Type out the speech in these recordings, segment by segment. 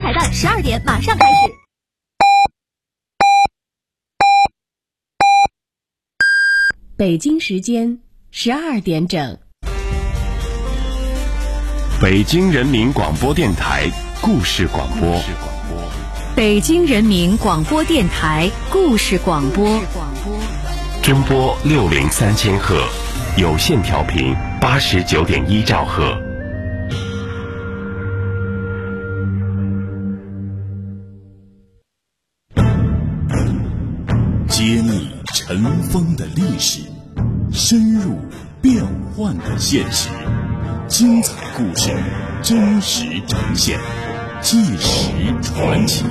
彩蛋12点马上开始。北京时间12点整。 北京人民广播电台故事广播。 北京人民广播电台故事广播。 中波603赫，有线调频89.1兆赫。 揭秘尘封的历史，深入变幻的现实，精彩故事真实呈现，纪实传奇。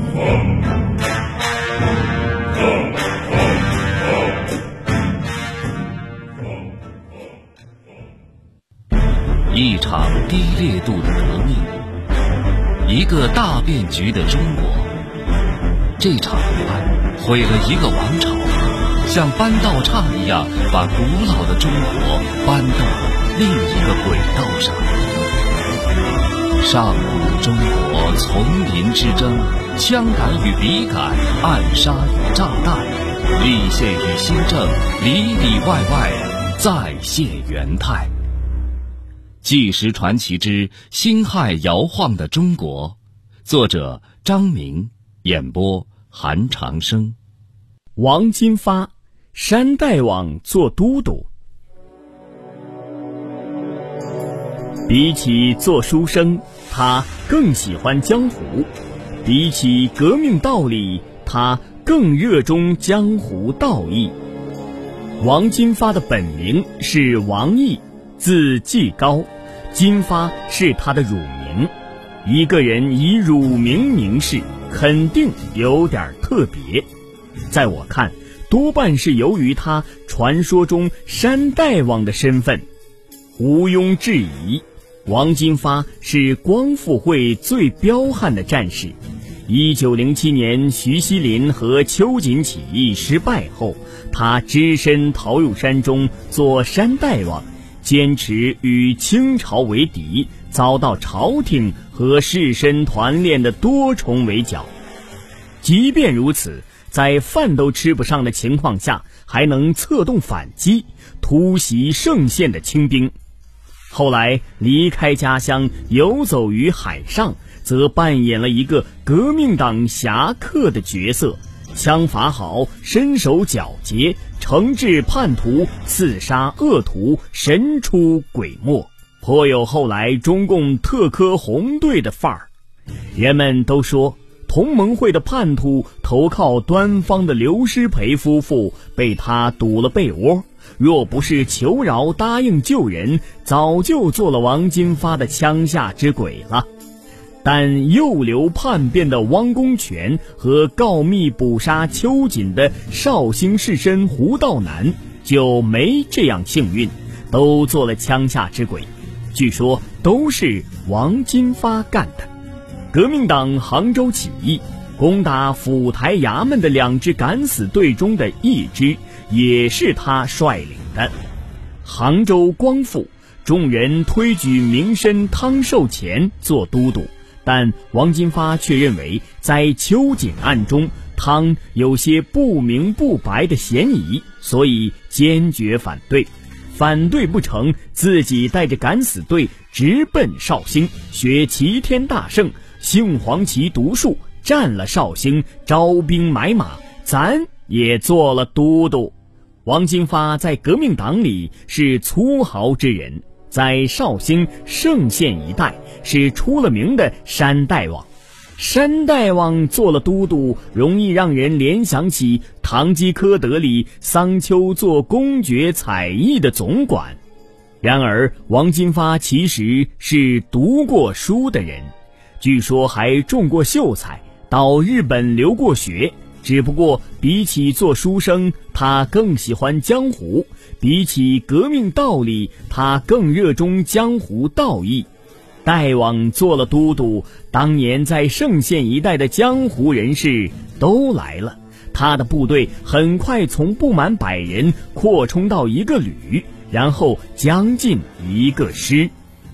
一场低烈度的革命，一个大变局的中国。这场革命毁了一个王朝，像搬道岔一样把古老的中国搬到了另一个轨道上。上古中国丛林之争，枪杆与笔杆，暗杀与炸弹，立宪与新政，里里外外再现元态。纪实传奇之辛亥摇晃的中国，作者张明，演播韩长生。 王金发，山大王做都督。比起做书生，他更喜欢江湖；比起革命道理，他更热衷江湖道义。王金发的本名是王毅，字季高，金发是他的乳名。一个人以乳名名士，肯定有点特别。在我看，多半是由于他传说中山大王的身份。毋庸置疑，王金发是光复会最彪悍的战士。1907年徐锡麟和秋瑾起义失败后，他只身逃入山中做山大王，坚持与清朝为敌，遭到朝廷和士绅团练的多重围剿。即便如此，在饭都吃不上的情况下，还能策动反击，突袭盛县的清兵。后来离开家乡，游走于海上，则扮演了一个革命党侠客的角色，枪法好，身手矫捷，惩治叛徒，刺杀恶徒，神出鬼没，颇有后来中共特科红队的范儿。人们都说同盟会的叛徒投靠端方的刘师培夫妇被他堵了被窝，若不是求饶答应救人，早就做了王金发的枪下之鬼了。但诱流叛变的汪公权和告密捕杀秋瑾的绍兴士绅胡道南就没这样幸运，都做了枪下之鬼。据说都是王金发干的。革命党杭州起义攻打府台衙门的2支敢死队中的一支，也是他率领的。杭州光复，众人推举名绅汤寿乾做都督，但王金发却认为在秋瑾案中，汤有些不明不白的嫌疑，所以坚决反对。反对不成，自己带着敢死队直奔绍兴，学齐天大圣杏黄旗毒术，占了绍兴，招兵买马，咱也做了都督。王金发在革命党里是粗豪之人，在绍兴盛县一带是出了名的山大王。山大王做了都督，容易让人联想起堂吉诃德里桑丘做公爵采邑的总管。然而王金发其实是读过书的人，据说还中过秀才，到日本留过学。只不过比起做书生，他更喜欢江湖；比起革命道理，他更热衷江湖道义。大王做了都督，当年在盛县一带的江湖人士都来了，他的部队很快从不满100人扩充到1个旅，然后将近1个师。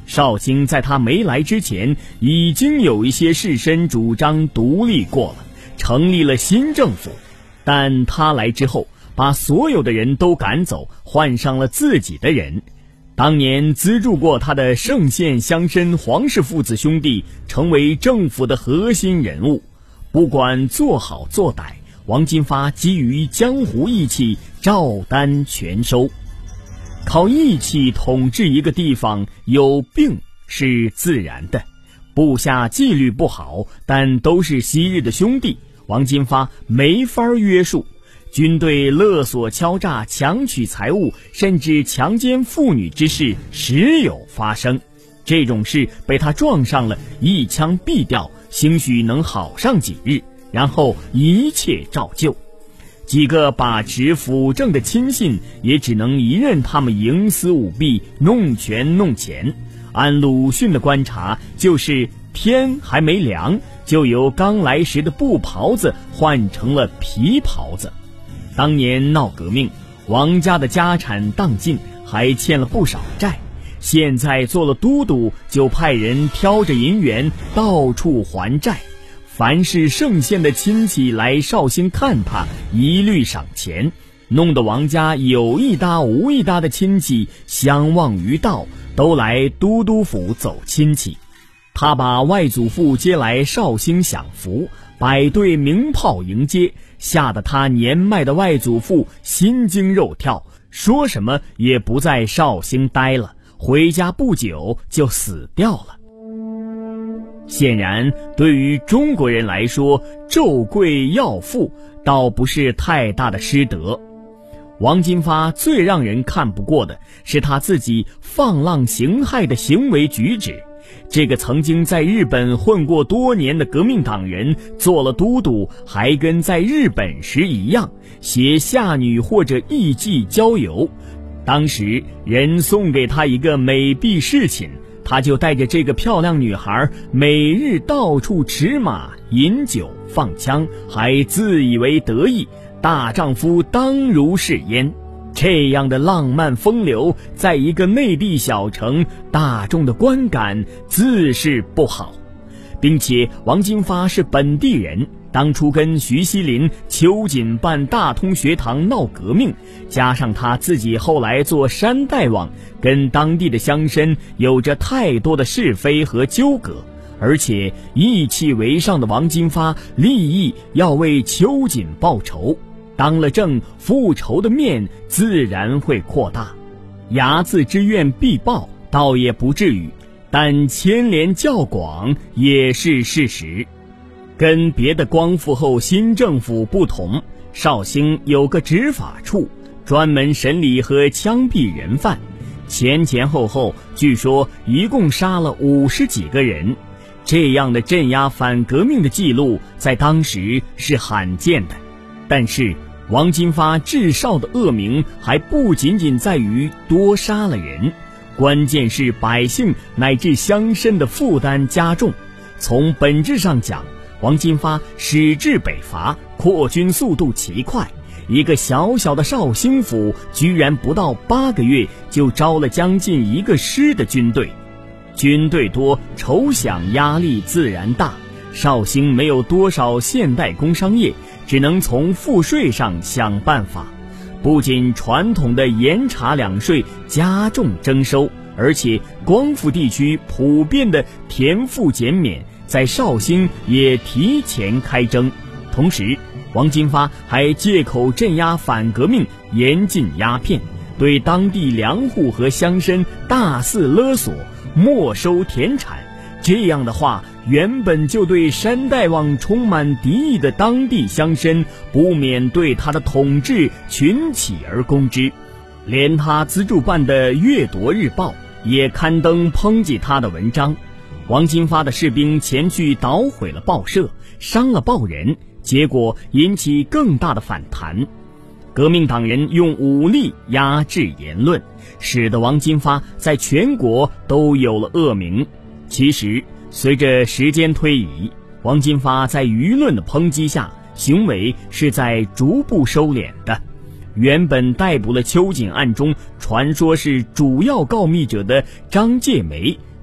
绍兴在他没来之前，已经有一些士绅主张独立过了，成立了新政府，但他来之后，把所有的人都赶走，换上了自己的人。当年资助过他的盛县乡绅黄氏父子兄弟成为政府的核心人物，不管做好做歹，王金发基于江湖义气，照单全收。靠义气统治一个地方，有病是自然的，部下纪律不好，但都是昔日的兄弟，王金发没法约束。军队勒索敲诈，强取财物，甚至强奸妇女之事时有发生。这种事被他撞上了，一枪毙掉，兴许能好上几日，然后一切照旧。几个把持辅政的亲信也只能一任他们营私舞弊，弄权弄钱。按鲁迅的观察，就是天还没凉，就由刚来时的布袍子换成了皮袍子。当年闹革命，王家的家产荡尽，还欠了不少债，现在做了都督，就派人挑着银元到处还债。凡是盛县的亲戚来绍兴看他，一律赏钱，弄得王家有一搭无一搭的亲戚相忘于道，都来都督府走亲戚。他把外祖父接来绍兴享福，摆队鸣炮迎接，吓得他年迈的外祖父心惊肉跳，说什么也不在绍兴待了，回家不久就死掉了。显然，对于中国人来说，胄贵要富倒不是太大的失德。王金发最让人看不过的是他自己放浪形骸的行为举止。这个曾经在日本混过多年的革命党人做了都督，还跟在日本时一样，携下女或者艺妓郊游。当时人送给他一个美婢侍寝，他就带着这个漂亮女孩每日到处驰马饮酒放枪，还自以为得意，大丈夫当如是焉。这样的浪漫风流，在一个内地小城，大众的观感自是不好。并且王金发是本地人，当初跟徐锡麟、秋瑾办大通学堂闹革命，加上他自己后来做山大王，跟当地的乡绅有着太多的是非和纠葛，而且义气为上的王金发立意要为秋瑾报仇，当了政，复仇的面自然会扩大。睚眦之怨必报倒也不至于，但牵连较广也是事实。跟别的光复后新政府不同，绍兴有个执法处，专门审理和枪毙人犯，前后后据说一共杀了50几个人。这样的镇压反革命的记录在当时是罕见的。但是王金发至少的恶名还不仅仅在于多杀了人，关键是百姓乃至乡绅的负担加重。从本质上讲，王金发矢志北伐，扩军速度奇快，一个小小的绍兴府居然不到8个月就招了将近1个师的军队。军队多，筹饷压力自然大，绍兴没有多少现代工商业，只能从赋税上想办法。不仅传统的盐茶两税加重征收，而且光复地区普遍的田赋减免在绍兴也提前开征。同时王金发还借口镇压反革命，严禁鸦片，对当地粮户和乡绅大肆勒索，没收田产。这样的话，原本就对山大王充满敌意的当地乡绅不免对他的统治群起而攻之。连他资助办的《阅夺日报》也刊登抨击他的文章。王金发的士兵前去捣毁了报社，伤了报人，结果引起更大的反弹。革命党人用武力压制言论，使得王金发在全国都有了恶名。其实随着时间推移，王金发在舆论的抨击下，行为是在逐步收敛的。原本逮捕了秋瑾案中传说是主要告密者的张介梅，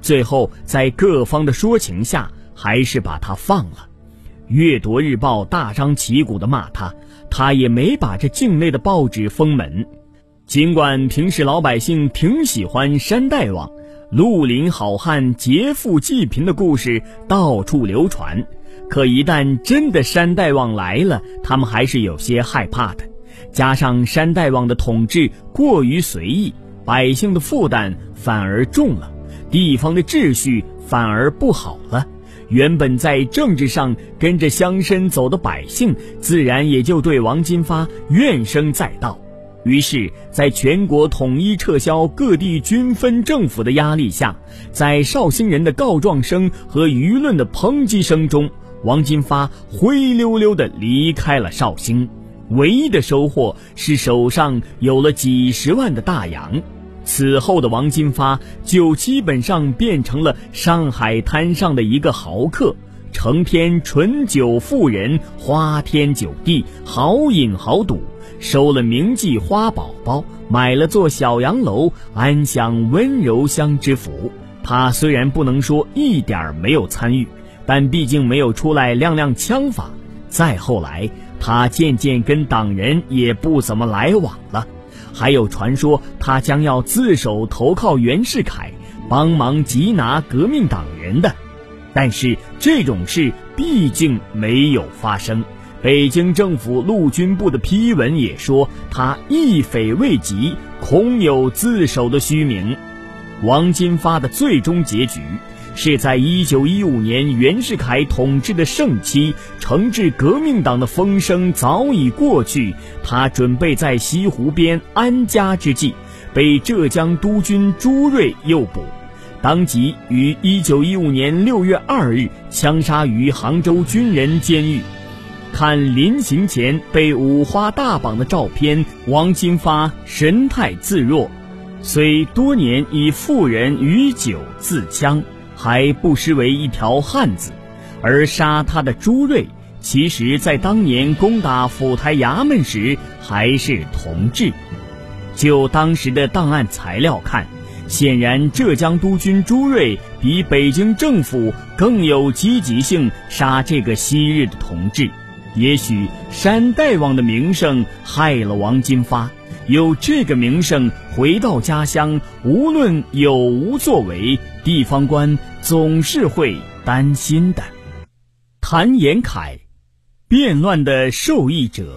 最后在各方的说情下，还是把他放了。阅读日报大张旗鼓地骂他，他也没把这境内的报纸封门。尽管平时老百姓挺喜欢山大王，绿林好汉劫富济贫的故事到处流传，可一旦真的山大王来了，他们还是有些害怕的。加上山大王的统治过于随意，百姓的负担反而重了，地方的秩序反而不好了。原本在政治上跟着乡绅走的百姓，自然也就对王金发怨声载道。于是在全国统一撤销各地均分政府的压力下，在绍兴人的告状声和舆论的抨击声中，王金发灰溜溜地离开了绍兴。唯一的收获是手上有了几十万的大洋。此后的王金发就基本上变成了上海滩上的一个豪客，成天醇酒妇人，花天酒地，豪饮豪赌，收了名妓花宝宝，买了座小洋楼，安享温柔乡之福。他虽然不能说一点没有参与，但毕竟没有出来亮亮枪法。再后来，他渐渐跟党人也不怎么来往了，还有传说他将要自首投靠袁世凯，帮忙缉拿革命党人的。但是这种事毕竟没有发生。北京政府陆军部的批文也说他一匪未及，空有自首的虚名。王金发的最终结局是在1915年袁世凯统治的盛期，惩治革命党的风声早已过去，他准备在西湖边安家之际，被浙江督军朱瑞诱捕，当即于1915年6月2日枪杀于杭州军人监狱。看临刑前被五花大绑的照片，王金发神态自若，虽多年以妇人与酒自戕，还不失为一条汉子。而杀他的朱瑞，其实在当年攻打府台衙门时还是同治。就当时的档案材料看，显然浙江督军朱瑞比北京政府更有积极性杀这个昔日的同治。也许山大王的名声害了王金发，有这个名声回到家乡，无论有无作为，地方官总是会担心的。谭延闿，变乱的受益者。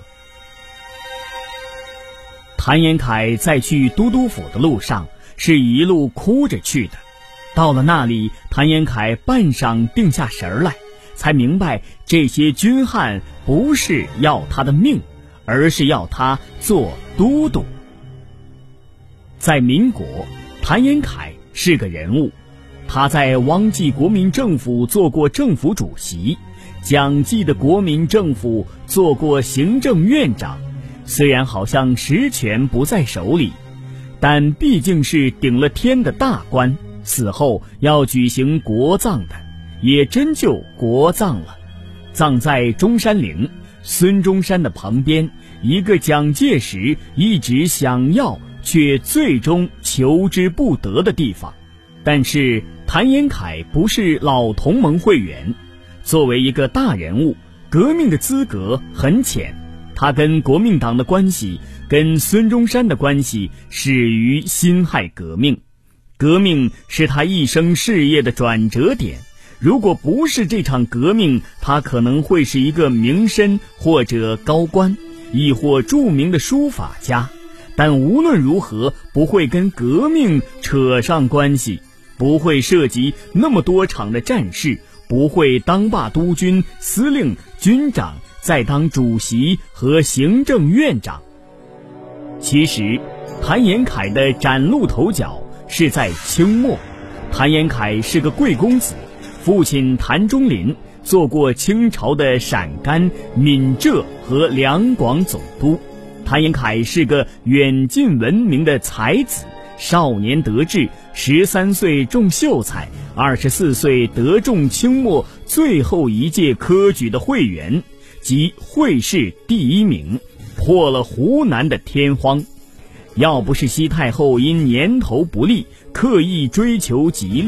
谭延闿在去都督府的路上是一路哭着去的。到了那里，谭延闿半晌定下神来，才明白这些军汉不是要他的命，而是要他做都督。在民国，谭延闿是个人物，他在汪记国民政府做过政府主席，蒋记的国民政府做过行政院长。虽然好像实权不在手里，但毕竟是顶了天的大官，死后要举行国葬的，也真就国葬了，葬在中山陵，孙中山的旁边，一个蒋介石一直想要却最终求之不得的地方。但是谭延闿不是老同盟会员，作为一个大人物，革命的资格很浅，他跟国民党的关系，跟孙中山的关系始于辛亥革命。革命是他一生事业的转折点，如果不是这场革命，他可能会是一个名绅或者高官，亦或著名的书法家，但无论如何不会跟革命扯上关系，不会涉及那么多场的战事，不会当罢督军、司令、军长，再当主席和行政院长。其实谭延闿的崭露头角是在清末。谭延闿是个贵公子，父亲谭中麟做过清朝的陕甘、闽浙和两广总督。谭延闿是个远近闻名的才子，少年得志，13岁中秀才，24岁得中清末最后一届科举的会员，即会试第1名，破了湖南的天荒。要不是西太后因年头不利，刻意追求吉利，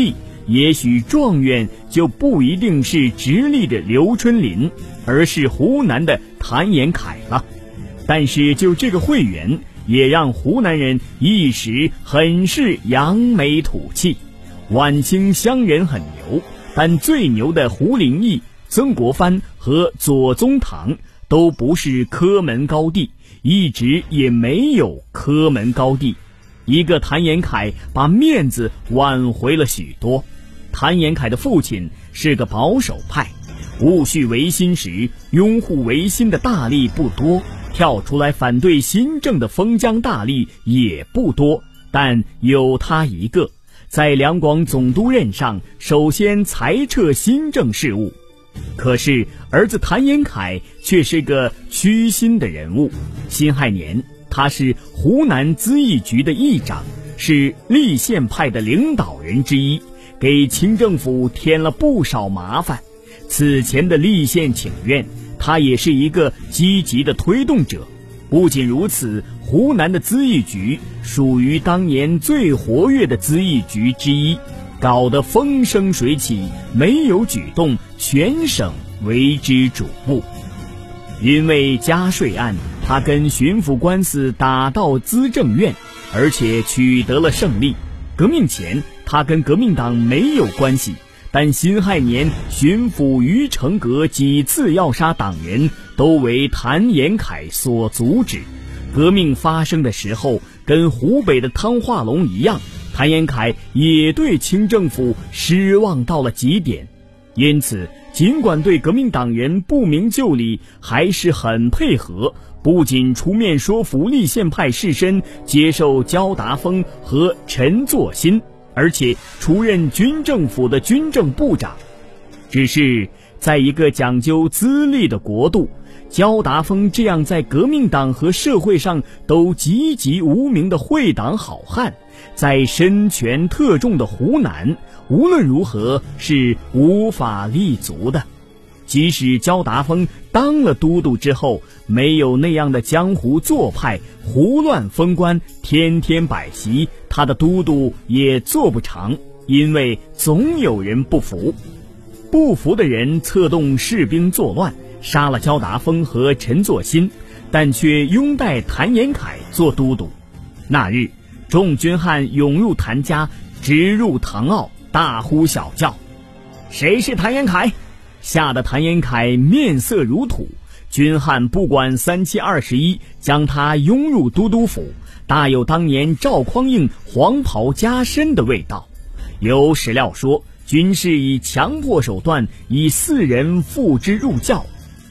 也许状元就不一定是直隶的刘春霖，而是湖南的谭延闿了。但是就这个会员，也让湖南人一时很是扬眉吐气。晚清乡人很牛，但最牛的胡林翼、曾国藩和左宗棠都不是科门高第，一直也没有科门高第。一个谭延闿把面子挽回了许多。谭延闿的父亲是个保守派，戊戌维新时拥护维新的大吏不多，跳出来反对新政的封疆大吏也不多，但有他一个，在两广总督任上首先裁撤新政事务。可是儿子谭延闿却是个虚心的人物。辛亥年，他是湖南咨议局的议长，是立宪派的领导人之一，给清政府添了不少麻烦。此前的立宪请愿，他也是一个积极的推动者。不仅如此，湖南的咨议局属于当年最活跃的咨议局之一，搞得风生水起，没有举动，全省为之瞩目。因为加税案，他跟巡抚官司打到资政院，而且取得了胜利。革命前，他跟革命党没有关系，但辛亥年巡抚于成革几次要杀党人，都为谭延闿所阻止。革命发生的时候，跟湖北的汤化龙一样，谭延闿也对清政府失望到了极点。因此尽管对革命党人不明就里，还是很配合，不仅出面说服立宪派士绅接受焦达峰和陈作新，而且出任军政府的军政部长。只是在一个讲究资历的国度，焦达峰这样在革命党和社会上都籍籍无名的会党好汉，在身权特重的湖南，无论如何是无法立足的。即使焦达峰当了都督之后，没有那样的江湖做派，胡乱封官，天天摆席，他的都督也做不长，因为总有人不服。不服的人策动士兵作乱，杀了焦达峰和陈作新，但却拥戴谭延闿做都督。那日，众军汉涌入谭家，直入堂坳，大呼小叫：“谁是谭延闿？”吓得谭延闿面色如土。军汉不管3721，将他拥入都督府，大有当年赵匡胤黄袍加身的味道。有史料说，军士以强迫手段，以4人付之入教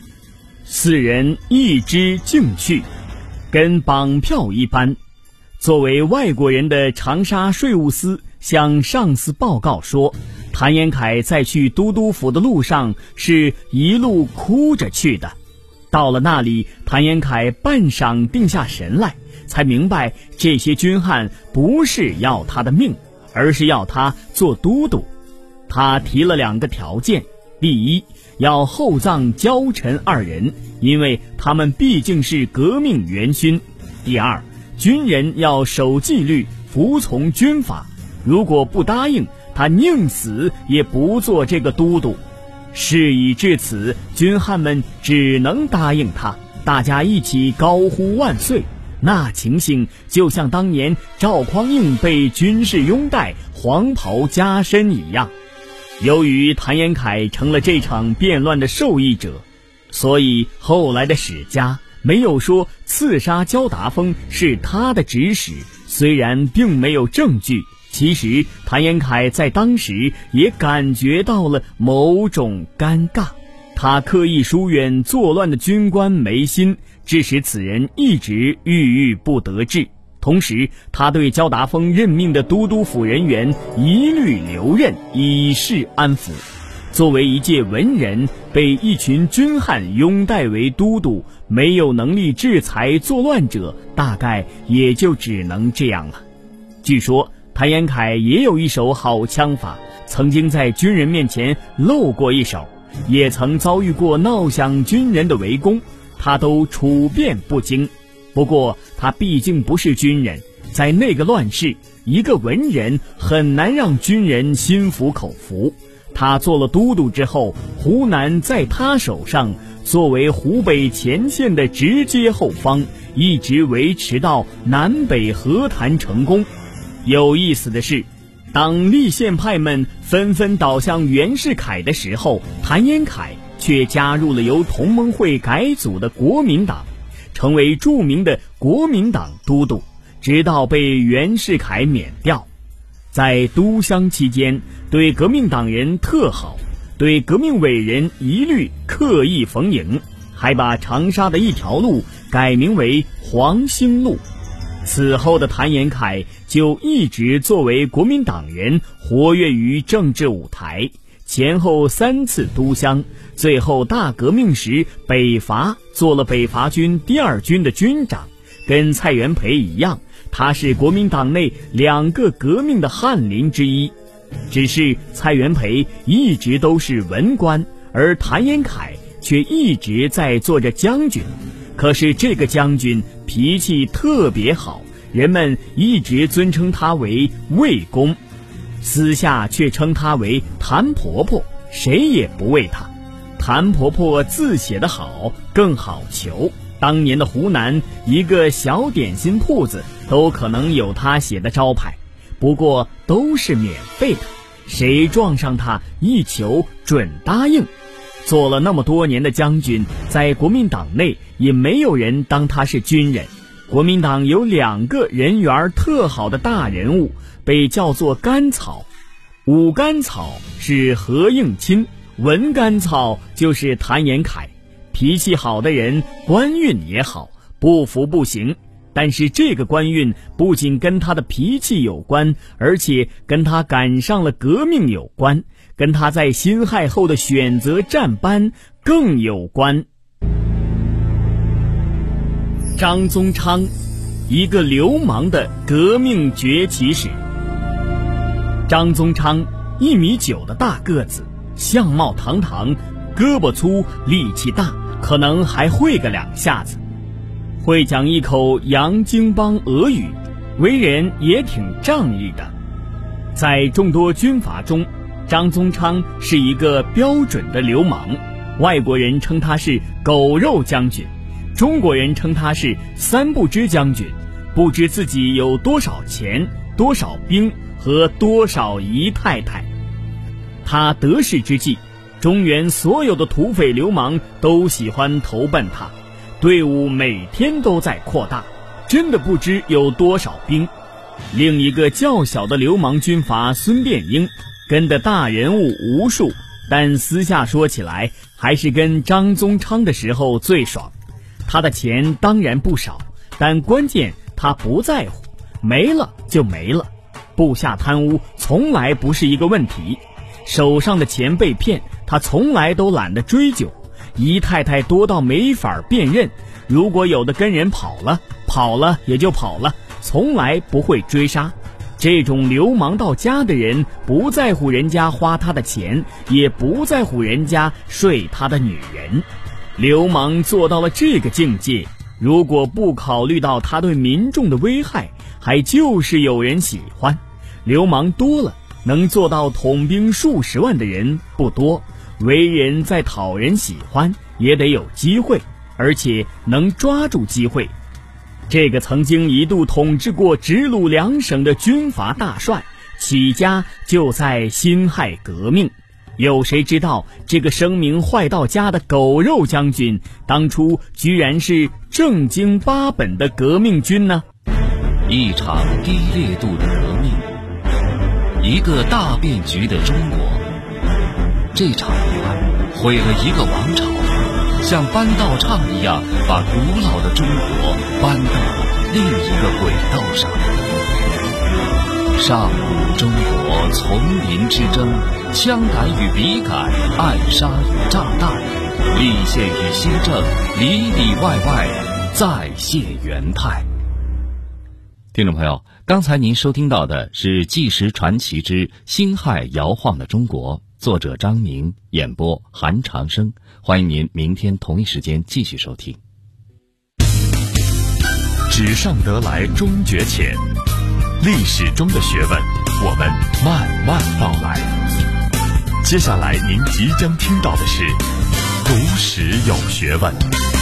，4人一之径去，跟绑票一般。作为外国人的长沙税务司向上司报告说，谭延闿在去都督府的路上是一路哭着去的。到了那里，谭延闿半晌定下神来，才明白这些军汉不是要他的命，而是要他做都督。他提了2个条件：第一，要厚葬焦陈2人，因为他们毕竟是革命元勋；第二，军人要守纪律，服从军法，如果不答应，他宁死也不做这个都督。事已至此，军汉们只能答应他，大家一起高呼万岁。那情形就像当年赵匡胤被军士拥戴，黄袍加身一样。由于谭延闿成了这场变乱的受益者，所以后来的史家没有说刺杀焦达峰是他的指使，虽然并没有证据，其实谭延闿在当时也感觉到了某种尴尬。他刻意疏远作乱的军官梅辛，致使此人一直郁郁不得志。同时他对焦达峰任命的都督府人员一律留任，以示安抚。作为一介文人，被一群军汉拥戴为都督，没有能力制裁作乱者，大概也就只能这样了。据说谭延闿也有一手好枪法，曾经在军人面前露过一手，也曾遭遇过闹响军人的围攻，他都处变不惊。不过他毕竟不是军人， 在那个乱世，一个文人很难让军人心服口服。他做了都督之后，湖南在他手上，作为湖北前线的直接后方，一直维持到南北和谈成功。有意思的是，当立宪派们纷纷倒向袁世凯的时候，谭延闿却加入了由同盟会改组的国民党，成为著名的国民党都督，直到被袁世凯免掉。在都乡期间，对革命党人特好，对革命伟人一律刻意逢迎，还把长沙的一条路改名为黄兴路。此后的谭延闿就一直作为国民党人活跃于政治舞台，前后3次都乡，最后大革命时北伐，做了北伐军第2军的军长。跟蔡元培一样，他是国民党内2个革命的翰林之一。只是蔡元培一直都是文官，而谭延闿却一直在做着将军。可是这个将军脾气特别好，人们一直尊称他为魏公，私下却称他为谭婆婆，谁也不为他。谭婆婆字写得好，更好求。当年的湖南一个小点心铺子都可能有他写的招牌，不过都是免费的，谁撞上他一求准答应。做了那么多年的将军，在国民党内也没有人当他是军人。国民党有2个人缘特好的大人物，被叫做甘草。武甘草是何应钦，文甘草就是谭延闿。脾气好的人官运也好，不服不行。但是这个官运不仅跟他的脾气有关，而且跟他赶上了革命有关，跟他在辛亥后的选择战班更有关。张宗昌，一个流氓的革命崛起史。张宗昌1.9米的大个子，相貌堂堂，胳膊粗，力气大，可能还会个2下子，会讲一口洋泾浜俄语，为人也挺仗义的。在众多军阀中，张宗昌是一个标准的流氓，外国人称他是狗肉将军，中国人称他是3不知将军，不知自己有多少钱、多少兵和多少姨太太。他得势之际，中原所有的土匪流氓都喜欢投奔他，队伍每天都在扩大，真的不知有多少兵。另一个较小的流氓军阀孙殿英，跟的大人物无数，但私下说起来，还是跟张宗昌的时候最爽。他的钱当然不少，但关键他不在乎，没了就没了。部下贪污从来不是一个问题，手上的钱被骗，他从来都懒得追究。姨太太多到没法辨认，如果有的跟人跑了也就跑了，从来不会追杀。这种流氓到家的人，不在乎人家花他的钱，也不在乎人家睡他的女人。流氓做到了这个境界，如果不考虑到他对民众的危害，还就是有人喜欢。流氓多了，能做到统兵数十万的人不多，为人再讨人喜欢也得有机会，而且能抓住机会。这个曾经一度统治过直鲁2省的军阀大帅，起家就在辛亥革命。有谁知道这个声名坏到家的狗肉将军，当初居然是正经8本的革命军呢？ 一场低烈度的革命，一个大变局的中国。这场议案毁了一个王朝，像搬道场一样把古老的中国搬到了另一个轨道上。上古中国丛林之争，枪杆与笔杆，暗杀与炸弹，立宪与新政，里里外外再现元态。听众朋友，刚才您收听到的是《纪实传奇之辛亥摇晃的中国》，作者张明，演播韩长生。欢迎您明天同一时间继续收听。 纸上得来终觉浅，历史中的学问，我们慢慢道来。接下来您即将听到的是读史有学问。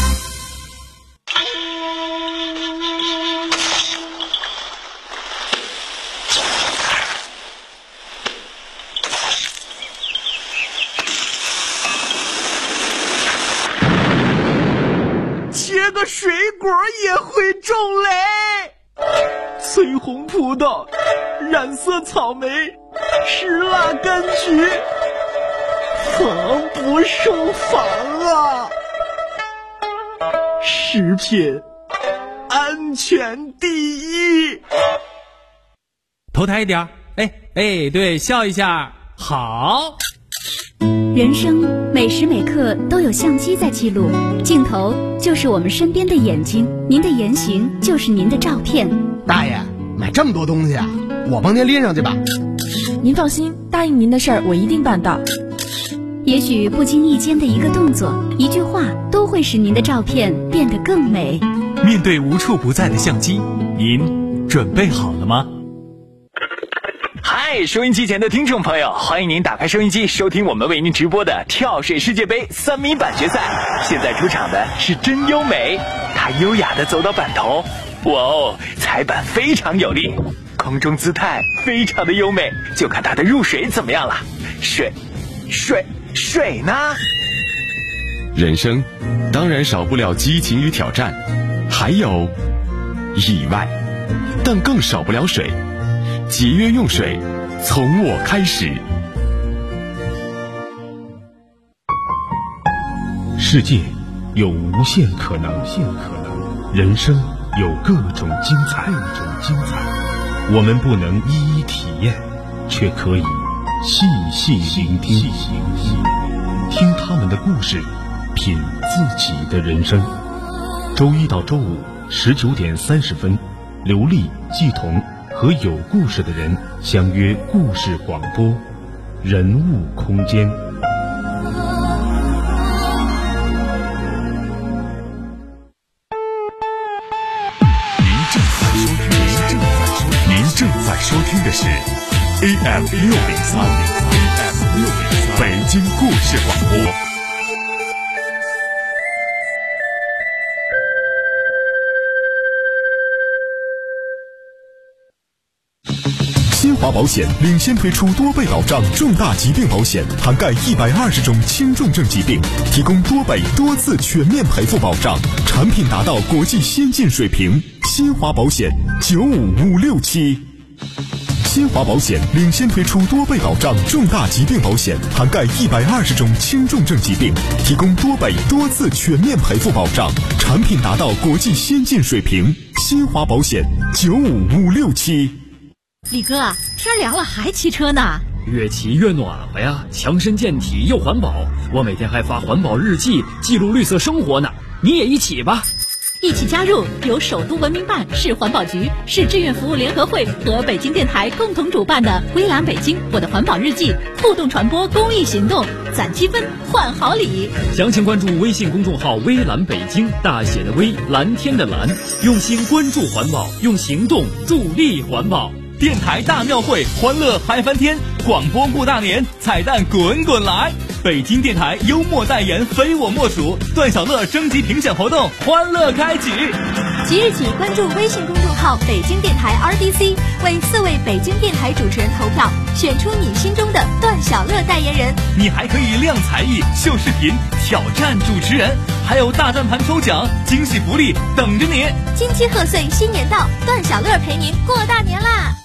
切个水果也会中雷，翠红葡萄，染色草莓，石蜡柑橘，防不胜防啊！食品安全第一。 头抬一点，对，笑一下，好。 人生每时每刻都有相机在记录，镜头就是我们身边的眼睛，您的言行就是您的照片。 大爷，买这么多东西啊，我帮您拎上去吧。 您放心，答应您的事儿我一定办到。 也许不经意间的一个动作、一句话，都会使您的照片变得更美。 面对无处不在的相机，您准备好了吗？ 嗨，收音机前的听众朋友，欢迎您打开收音机，收听我们为您直播的跳水世界杯3米板决赛。现在出场的是真优美，她优雅地走到板头，哇哦，踩板非常有力，空中姿态非常的优美，就看她的入水怎么样了。水呢？ 人生当然少不了激情与挑战，还有意外，但更少不了水。节约用水，从我开始。 世界有无限可能，人生有各种精彩。我们不能一一体验，却可以细细聆听，听他们的故事，品自己的人生。周一到周五19点30分，刘丽、季彤和有故事的人相约故事广播，人物空间。 您正在收听的是 AM 603北京故事广播。新华保险领先推出多倍保障重大疾病保险，涵盖120种轻重症疾病，提供多倍多次全面赔付保障，产品达到国际先进水平。新华保险95567。新华保险领先推出多倍保障重大疾病保险，涵盖120种轻重症疾病，提供多倍多次全面赔付保障，产品达到国际先进水平。新华保险95567。 李哥，天凉了还骑车呢？ 越骑越暖和呀，强身健体又环保。我每天还发环保日记，记录绿色生活呢。你也一起吧。 一起加入由首都文明办、市环保局、市志愿服务联合会和北京电台共同主办的微蓝北京我的环保日记互动传播公益行动，攒积分换好礼。 详情关注微信公众号微蓝北京，大写的微，蓝天的蓝，用心关注环保，用行动助力环保。电台大庙会，欢乐嗨翻天，广播过大年，彩蛋滚滚来。北京电台幽默代言非我莫属，段小乐征集评选活动欢乐开启。 即日起关注微信公众号北京电台 RDC， 为4位北京电台主持人投票，选出你心中的段小乐代言人。 你还可以亮才艺、秀视频、挑战主持人，还有大转盘抽奖，惊喜福利等着你。 金鸡贺岁新年到，段小乐陪您过大年啦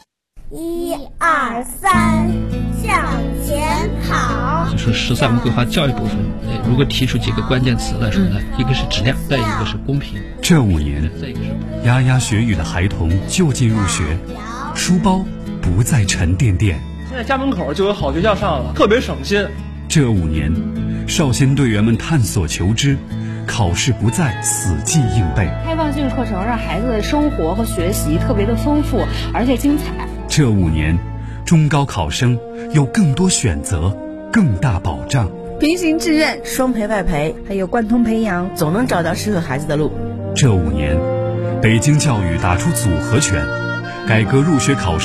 ！1、2、3，向前跑。 就说13个规划教育部分，如果提出几个关键词来说呢，一个是质量，再一个是公平。 这5年，牙牙学语的孩童就近入学，书包不再沉甸甸。 现在家门口就有好学校上了，特别省心。 这5年，少先队员们探索求知，考试不再死记硬背。 开放性课程让孩子的生活和学习特别的丰富，而且精彩。 这5年，中高考生有更多选择，更大保障。 平行志愿、双培外培，还有贯通培养，总能找到适合孩子的路。 这5年， 北京教育打出组合拳，改革入学考试